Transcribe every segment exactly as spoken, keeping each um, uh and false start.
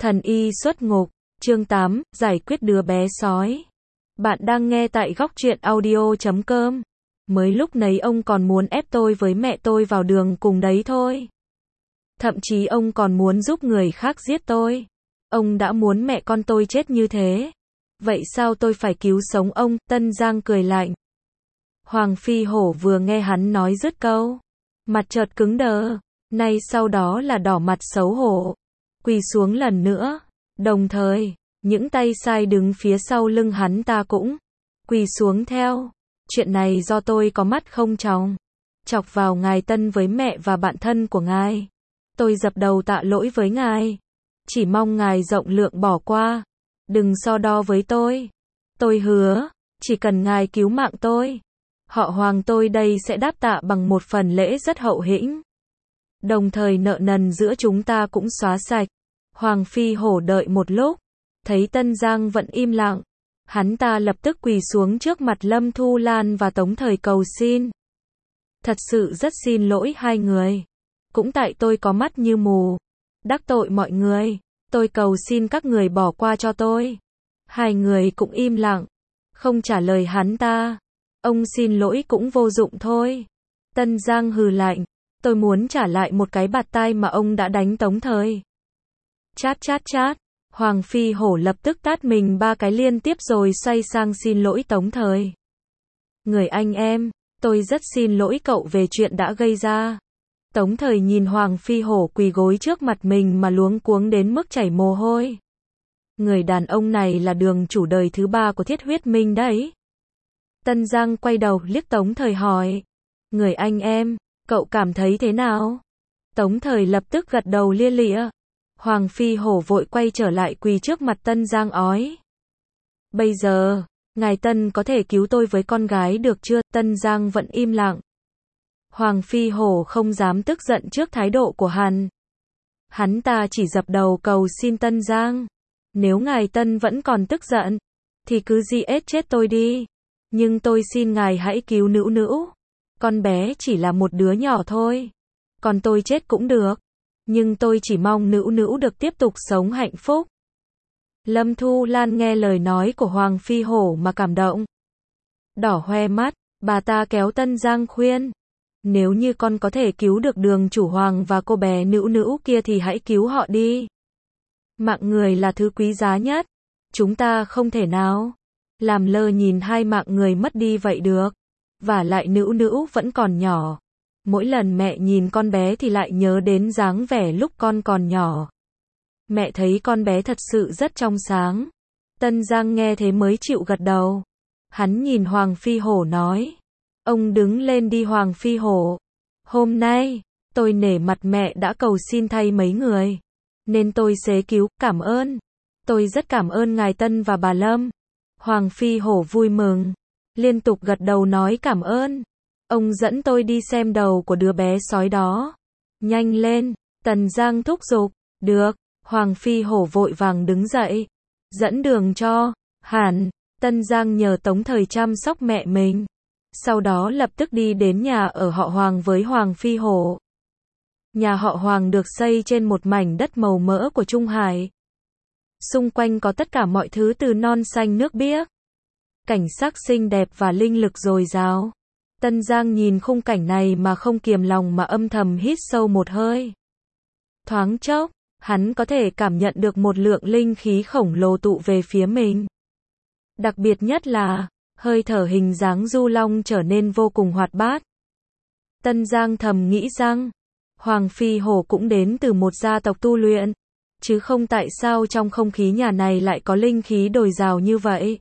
Thần y xuất ngục, chương tám, giải quyết đứa bé sói. Bạn đang nghe tại góc truyện audio chấm com. Mới lúc nấy ông còn muốn ép tôi với mẹ tôi vào đường cùng đấy thôi. Thậm chí ông còn muốn giúp người khác giết tôi. Ông đã muốn mẹ con tôi chết như thế. Vậy sao tôi phải cứu sống ông? Tân Giang cười lạnh. Hoàng Phi Hổ vừa nghe hắn nói dứt câu, mặt chợt cứng đờ, nay sau đó là đỏ mặt xấu hổ, quỳ xuống lần nữa. Đồng thời, những tay sai đứng phía sau lưng hắn ta cũng quỳ xuống theo. Chuyện này do tôi có mắt không tròng, chọc vào ngài Tân với mẹ và bạn thân của ngài. Tôi dập đầu tạ lỗi với ngài. Chỉ mong ngài rộng lượng bỏ qua. Đừng so đo với tôi. Tôi hứa, chỉ cần ngài cứu mạng tôi, họ Hoàng tôi đây sẽ đáp tạ bằng một phần lễ rất hậu hĩnh. Đồng thời nợ nần giữa chúng ta cũng xóa sạch. Hoàng Phi Hổ đợi một lúc, thấy Tân Giang vẫn im lặng. Hắn ta lập tức quỳ xuống trước mặt Lâm Thu Lan và Tống Thời cầu xin. Thật sự rất xin lỗi hai người. Cũng tại tôi có mắt như mù, đắc tội mọi người. Tôi cầu xin các người bỏ qua cho tôi. Hai người cũng im lặng, không trả lời hắn ta. Ông xin lỗi cũng vô dụng thôi. Tân Giang hừ lạnh. Tôi muốn trả lại một cái bạt tai mà ông đã đánh Tống Thời. Chát chát chát. Hoàng Phi Hổ lập tức tát mình ba cái liên tiếp rồi xoay sang xin lỗi Tống Thời. Người anh em, tôi rất xin lỗi cậu về chuyện đã gây ra. Tống Thời nhìn Hoàng Phi Hổ quỳ gối trước mặt mình mà luống cuống đến mức chảy mồ hôi. Người đàn ông này là đường chủ đời thứ ba của Thiết Huyết Minh đấy. Tân Giang quay đầu liếc Tống Thời hỏi. Người anh em, cậu cảm thấy thế nào? Tống Thời lập tức gật đầu lia lịa. Hoàng Phi Hổ vội quay trở lại quỳ trước mặt Tân Giang ói. Bây giờ, ngài Tân có thể cứu tôi với con gái được chưa? Tân Giang vẫn im lặng. Hoàng Phi Hổ không dám tức giận trước thái độ của hắn. Hắn ta chỉ dập đầu cầu xin Tân Giang. Nếu ngài Tân vẫn còn tức giận, thì cứ giết chết tôi đi. Nhưng tôi xin ngài hãy cứu Nữu Nữu. Con bé chỉ là một đứa nhỏ thôi. Còn tôi chết cũng được. Nhưng tôi chỉ mong Nữu Nữu được tiếp tục sống hạnh phúc. Lâm Thu Lan nghe lời nói của Hoàng Phi Hổ mà cảm động. Đỏ hoe mắt, bà ta kéo Tân Giang khuyên. Nếu như con có thể cứu được đường chủ Hoàng và cô bé Nữu Nữu kia thì hãy cứu họ đi. Mạng người là thứ quý giá nhất. Chúng ta không thể nào làm lơ nhìn hai mạng người mất đi vậy được. Vả lại Nữu Nữu vẫn còn nhỏ. Mỗi lần mẹ nhìn con bé thì lại nhớ đến dáng vẻ lúc con còn nhỏ. Mẹ thấy con bé thật sự rất trong sáng. Tân Giang nghe thế mới chịu gật đầu. Hắn nhìn Hoàng Phi Hổ nói. Ông đứng lên đi Hoàng Phi Hổ. Hôm nay, tôi nể mặt mẹ đã cầu xin thay mấy người. Nên tôi xế cứu, cảm ơn. Tôi rất cảm ơn ngài Tân và bà Lâm. Hoàng Phi Hổ vui mừng. Liên tục gật đầu nói cảm ơn. Ông dẫn tôi đi xem đầu của đứa bé sói đó. Nhanh lên, Tần Giang thúc giục. Được, Hoàng Phi Hổ vội vàng đứng dậy. Dẫn đường cho, hẳn, Tân Giang nhờ Tống Thời chăm sóc mẹ mình. Sau đó lập tức đi đến nhà ở họ Hoàng với Hoàng Phi Hổ. Nhà họ Hoàng được xây trên một mảnh đất màu mỡ của Trung Hải. Xung quanh có tất cả mọi thứ từ non xanh nước biếc, cảnh sắc xinh đẹp và linh lực dồi dào. Tân Giang nhìn khung cảnh này mà không kiềm lòng mà âm thầm hít sâu một hơi. Thoáng chốc, hắn có thể cảm nhận được một lượng linh khí khổng lồ tụ về phía mình. Đặc biệt nhất là, hơi thở hình dáng du long trở nên vô cùng hoạt bát. Tân Giang thầm nghĩ rằng, Hoàng Phi Hổ cũng đến từ một gia tộc tu luyện, chứ không tại sao trong không khí nhà này lại có linh khí dồi dào như vậy.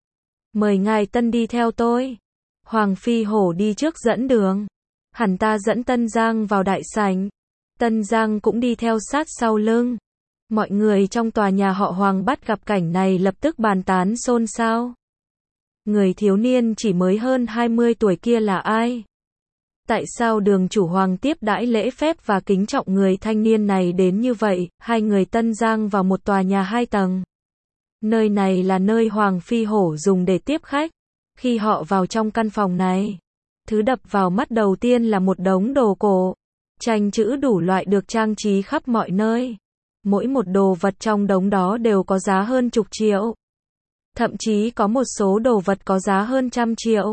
Mời ngài Tân đi theo tôi. Hoàng Phi Hổ đi trước dẫn đường. Hắn ta dẫn Tân Giang vào đại sảnh. Tân Giang cũng đi theo sát sau lưng. Mọi người trong tòa nhà họ Hoàng bắt gặp cảnh này lập tức bàn tán xôn xao. Người thiếu niên chỉ mới hơn hai mươi tuổi kia là ai? Tại sao đường chủ Hoàng tiếp đãi lễ phép và kính trọng người thanh niên này đến như vậy? Hai người Tân Giang vào một tòa nhà hai tầng. Nơi này là nơi Hoàng Phi Hổ dùng để tiếp khách. Khi họ vào trong căn phòng này, thứ đập vào mắt đầu tiên là một đống đồ cổ, tranh chữ đủ loại được trang trí khắp mọi nơi. Mỗi một đồ vật trong đống đó đều có giá hơn chục triệu. Thậm chí có một số đồ vật có giá hơn trăm triệu.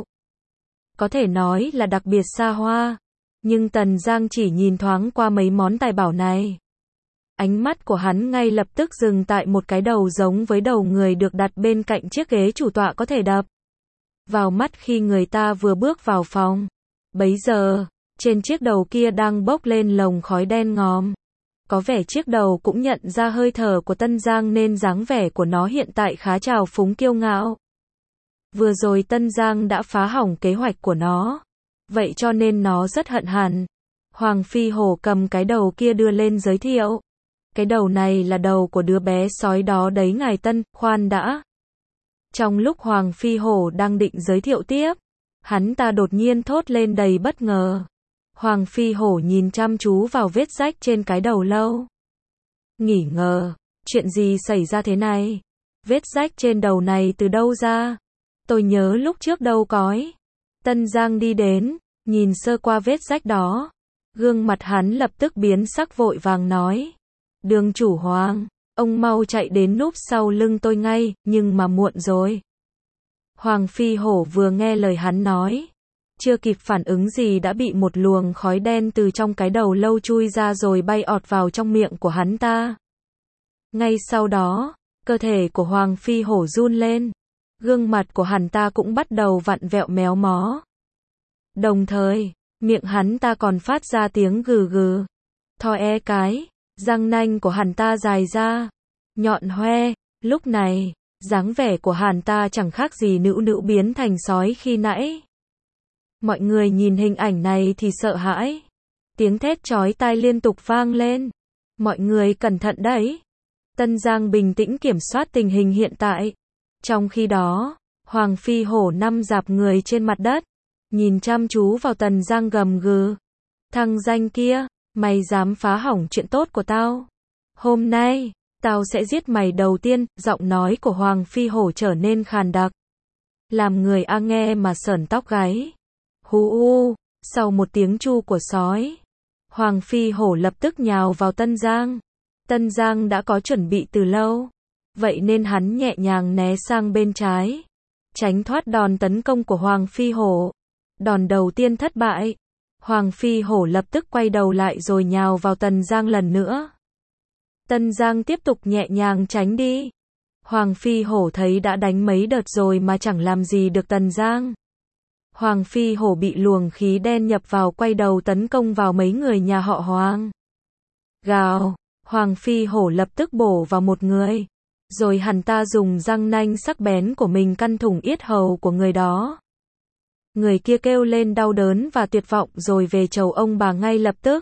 Có thể nói là đặc biệt xa hoa. Nhưng Tần Giang chỉ nhìn thoáng qua mấy món tài bảo này. Ánh mắt của hắn ngay lập tức dừng tại một cái đầu giống với đầu người được đặt bên cạnh chiếc ghế chủ tọa có thể đập vào mắt khi người ta vừa bước vào phòng. Bấy giờ, trên chiếc đầu kia đang bốc lên lồng khói đen ngòm. Có vẻ chiếc đầu cũng nhận ra hơi thở của Tân Giang nên dáng vẻ của nó hiện tại khá trào phúng kiêu ngạo. Vừa rồi Tân Giang đã phá hỏng kế hoạch của nó. Vậy cho nên nó rất hận hẳn. Hoàng Phi Hổ cầm cái đầu kia đưa lên giới thiệu. Cái đầu này là đầu của đứa bé sói đó đấy ngài Tân, khoan đã. Trong lúc Hoàng Phi Hổ đang định giới thiệu tiếp, hắn ta đột nhiên thốt lên đầy bất ngờ. Hoàng Phi Hổ nhìn chăm chú vào vết rách trên cái đầu lâu. Nghỉ ngờ, chuyện gì xảy ra thế này? Vết rách trên đầu này từ đâu ra? Tôi nhớ lúc trước đâu cói. Tân Giang đi đến, nhìn sơ qua vết rách đó. Gương mặt hắn lập tức biến sắc vội vàng nói. Đường chủ Hoàng, ông mau chạy đến núp sau lưng tôi ngay, nhưng mà muộn rồi. Hoàng Phi Hổ vừa nghe lời hắn nói. Chưa kịp phản ứng gì đã bị một luồng khói đen từ trong cái đầu lâu chui ra rồi bay ọt vào trong miệng của hắn ta. Ngay sau đó, cơ thể của Hoàng Phi Hổ run lên. Gương mặt của hắn ta cũng bắt đầu vặn vẹo méo mó. Đồng thời, miệng hắn ta còn phát ra tiếng gừ gừ. Thò e cái, răng nanh của hắn ta dài ra, nhọn hoe. Lúc này, dáng vẻ của hắn ta chẳng khác gì nữu nữu biến thành sói khi nãy. Mọi người nhìn hình ảnh này thì sợ hãi. Tiếng thét chói tai liên tục vang lên. Mọi người cẩn thận đấy. Tân Giang bình tĩnh kiểm soát tình hình hiện tại. Trong khi đó, Hoàng Phi Hổ nằm dạp người trên mặt đất, nhìn chăm chú vào Tần Giang gầm gừ. Thằng danh kia, mày dám phá hỏng chuyện tốt của tao. Hôm nay, tao sẽ giết mày đầu tiên. Giọng nói của Hoàng Phi Hổ trở nên khàn đặc, làm người a nghe mà sởn tóc gáy. Hú u, sau một tiếng chu của sói, Hoàng Phi Hổ lập tức nhào vào Tân Giang. Tân Giang đã có chuẩn bị từ lâu, vậy nên hắn nhẹ nhàng né sang bên trái, tránh thoát đòn tấn công của Hoàng Phi Hổ. Đòn đầu tiên thất bại, Hoàng Phi Hổ lập tức quay đầu lại rồi nhào vào Tần Giang lần nữa. Tân Giang tiếp tục nhẹ nhàng tránh đi. Hoàng Phi Hổ thấy đã đánh mấy đợt rồi mà chẳng làm gì được Tần Giang. Hoàng Phi Hổ bị luồng khí đen nhập vào quay đầu tấn công vào mấy người nhà họ Hoàng. Gào, Hoàng Phi Hổ lập tức bổ vào một người. Rồi hắn ta dùng răng nanh sắc bén của mình căn thủng yết hầu của người đó. Người kia kêu lên đau đớn và tuyệt vọng rồi về chầu ông bà ngay lập tức.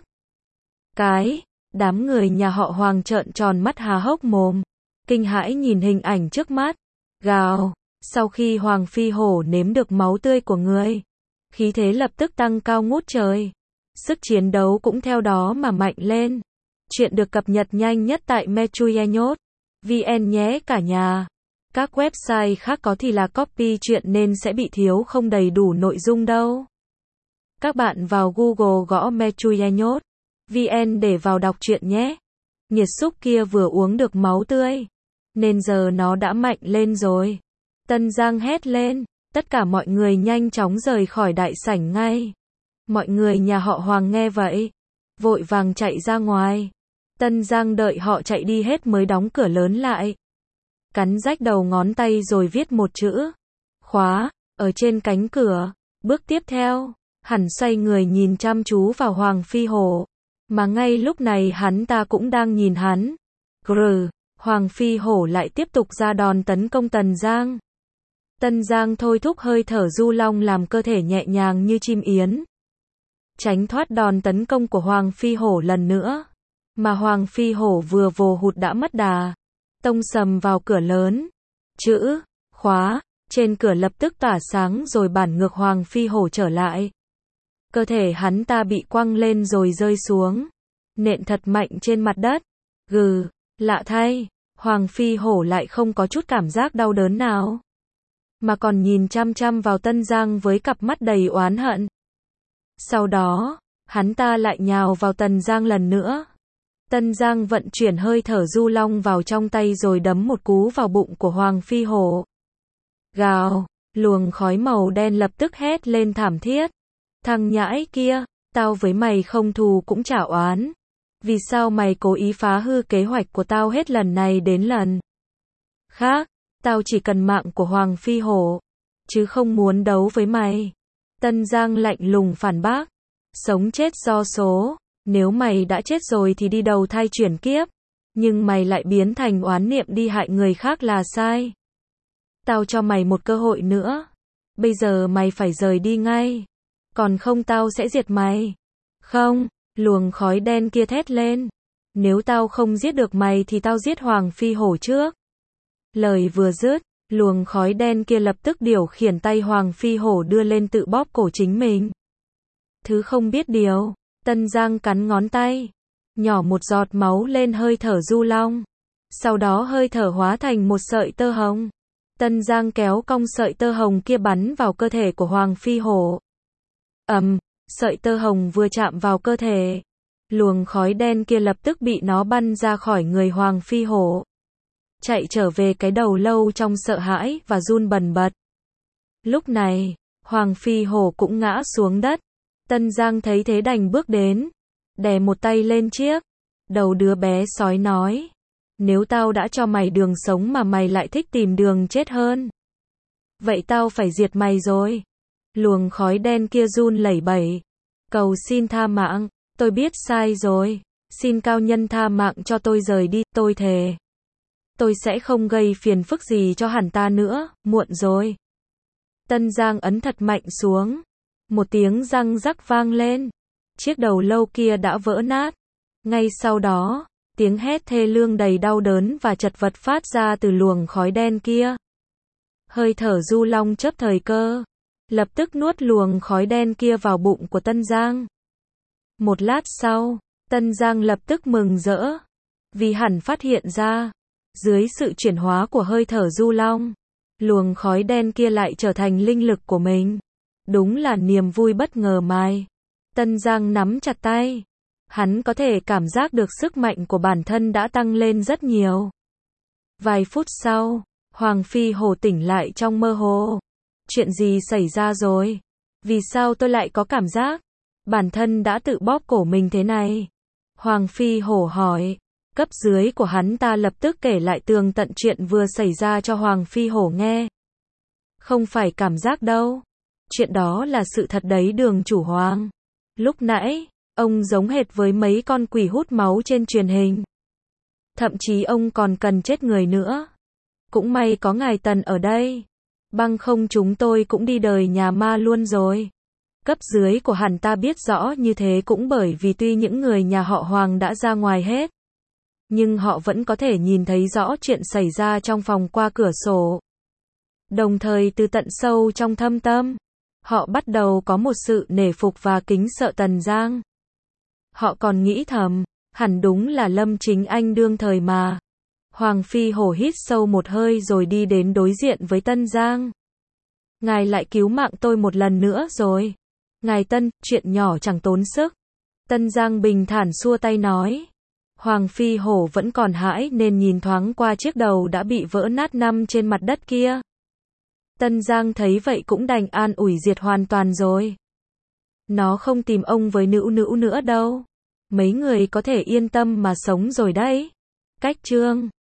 Cái, đám người nhà họ Hoàng trợn tròn mắt há hốc mồm, kinh hãi nhìn hình ảnh trước mắt. Gào, sau khi Hoàng Phi Hổ nếm được máu tươi của người, khí thế lập tức tăng cao ngút trời. Sức chiến đấu cũng theo đó mà mạnh lên. Chuyện được cập nhật nhanh nhất tại Metruyenot chấm vn nhé cả nhà. Các website khác có thì là copy chuyện nên sẽ bị thiếu không đầy đủ nội dung đâu. Các bạn vào Google gõ Metruyenot chấm vn để vào đọc truyện nhé. Nghiệt xúc kia vừa uống được máu tươi, nên giờ nó đã mạnh lên rồi. Tân Giang hét lên, tất cả mọi người nhanh chóng rời khỏi đại sảnh ngay. Mọi người nhà họ Hoàng nghe vậy, vội vàng chạy ra ngoài. Tân Giang đợi họ chạy đi hết mới đóng cửa lớn lại. Cắn rách đầu ngón tay rồi viết một chữ khóa ở trên cánh cửa. Bước tiếp theo, hắn xoay người nhìn chăm chú vào Hoàng Phi Hổ, mà ngay lúc này hắn ta cũng đang nhìn hắn. Grr, Hoàng Phi Hổ lại tiếp tục ra đòn tấn công Tần Giang. Tân Giang thôi thúc hơi thở du long làm cơ thể nhẹ nhàng như chim yến, tránh thoát đòn tấn công của Hoàng Phi Hổ lần nữa. Mà Hoàng Phi Hổ vừa vồ hụt đã mất đà, tông sầm vào cửa lớn. Chữ khóa trên cửa lập tức tỏa sáng rồi bản ngược Hoàng Phi Hổ trở lại. Cơ thể hắn ta bị quăng lên rồi rơi xuống, nện thật mạnh trên mặt đất. Gừ, lạ thay, Hoàng Phi Hổ lại không có chút cảm giác đau đớn nào, mà còn nhìn chăm chăm vào Tân Giang với cặp mắt đầy oán hận. Sau đó, hắn ta lại nhào vào Tần Giang lần nữa. Tân Giang vận chuyển hơi thở du long vào trong tay rồi đấm một cú vào bụng của Hoàng Phi Hổ. Gào, luồng khói màu đen lập tức hét lên thảm thiết. Thằng nhãi kia, tao với mày không thù cũng chả oán. Vì sao mày cố ý phá hư kế hoạch của tao hết lần này đến lần khác? Tao chỉ cần mạng của Hoàng Phi Hổ, chứ không muốn đấu với mày. Tân Giang lạnh lùng phản bác. Sống chết do số, nếu mày đã chết rồi thì đi đầu thai chuyển kiếp. Nhưng mày lại biến thành oán niệm đi hại người khác là sai. Tao cho mày một cơ hội nữa. Bây giờ mày phải rời đi ngay. Còn không tao sẽ diệt mày. Không, luồng khói đen kia thét lên. Nếu tao không giết được mày thì tao giết Hoàng Phi Hổ trước. Lời vừa dứt, luồng khói đen kia lập tức điều khiển tay Hoàng Phi Hổ đưa lên tự bóp cổ chính mình. Thứ không biết điều, Tân Giang cắn ngón tay, nhỏ một giọt máu lên hơi thở du long. Sau đó hơi thở hóa thành một sợi tơ hồng. Tân Giang kéo cong sợi tơ hồng kia bắn vào cơ thể của Hoàng Phi Hổ. Ầm, um, sợi tơ hồng vừa chạm vào cơ thể, luồng khói đen kia lập tức bị nó bắn ra khỏi người Hoàng Phi Hổ. Chạy trở về cái đầu lâu trong sợ hãi và run bần bật. Lúc này, Hoàng Phi Hổ cũng ngã xuống đất. Tân Giang thấy thế đành bước đến, đè một tay lên chiếc đầu đứa bé sói nói. Nếu tao đã cho mày đường sống mà mày lại thích tìm đường chết hơn, vậy tao phải diệt mày rồi. Luồng khói đen kia run lẩy bẩy. Cầu xin tha mạng, tôi biết sai rồi. Xin cao nhân tha mạng cho tôi rời đi, tôi thề. Tôi sẽ không gây phiền phức gì cho hẳn ta nữa, muộn rồi. Tân Giang ấn thật mạnh xuống. Một tiếng răng rắc vang lên. Chiếc đầu lâu kia đã vỡ nát. Ngay sau đó, tiếng hét thê lương đầy đau đớn và chật vật phát ra từ luồng khói đen kia. Hơi thở du long chớp thời cơ, lập tức nuốt luồng khói đen kia vào bụng của Tân Giang. Một lát sau, Tân Giang lập tức mừng rỡ, vì hẳn phát hiện ra, dưới sự chuyển hóa của hơi thở du long, luồng khói đen kia lại trở thành linh lực của mình. Đúng là niềm vui bất ngờ mai. Tân Giang nắm chặt tay. Hắn có thể cảm giác được sức mạnh của bản thân đã tăng lên rất nhiều. Vài phút sau, Hoàng Phi Hổ tỉnh lại trong mơ hồ. Chuyện gì xảy ra rồi? Vì sao tôi lại có cảm giác bản thân đã tự bóp cổ mình thế này? Hoàng Phi Hổ hỏi. Cấp dưới của hắn ta lập tức kể lại tường tận chuyện vừa xảy ra cho Hoàng Phi Hổ nghe. Không phải cảm giác đâu. Chuyện đó là sự thật đấy Đường chủ Hoàng. Lúc nãy, ông giống hệt với mấy con quỷ hút máu trên truyền hình. Thậm chí ông còn cần chết người nữa. Cũng may có ngài Tần ở đây. Bằng không chúng tôi cũng đi đời nhà ma luôn rồi. Cấp dưới của hắn ta biết rõ như thế cũng bởi vì tuy những người nhà họ Hoàng đã ra ngoài hết, nhưng họ vẫn có thể nhìn thấy rõ chuyện xảy ra trong phòng qua cửa sổ. Đồng thời từ tận sâu trong thâm tâm, họ bắt đầu có một sự nể phục và kính sợ Tần Giang. Họ còn nghĩ thầm, hẳn đúng là Lâm Chính Anh đương thời mà. Hoàng Phi Hổ hít sâu một hơi rồi đi đến đối diện với Tân Giang. Ngài lại cứu mạng tôi một lần nữa rồi. Ngài Tân, chuyện nhỏ chẳng tốn sức. Tân Giang bình thản xua tay nói. Hoàng Phi Hổ vẫn còn hãi nên nhìn thoáng qua chiếc đầu đã bị vỡ nát nằm trên mặt đất kia. Tân Giang thấy vậy cũng đành an ủi diệt hoàn toàn rồi. Nó không tìm ông với nữ nữ nữa đâu. Mấy người có thể yên tâm mà sống rồi đấy. Cách chương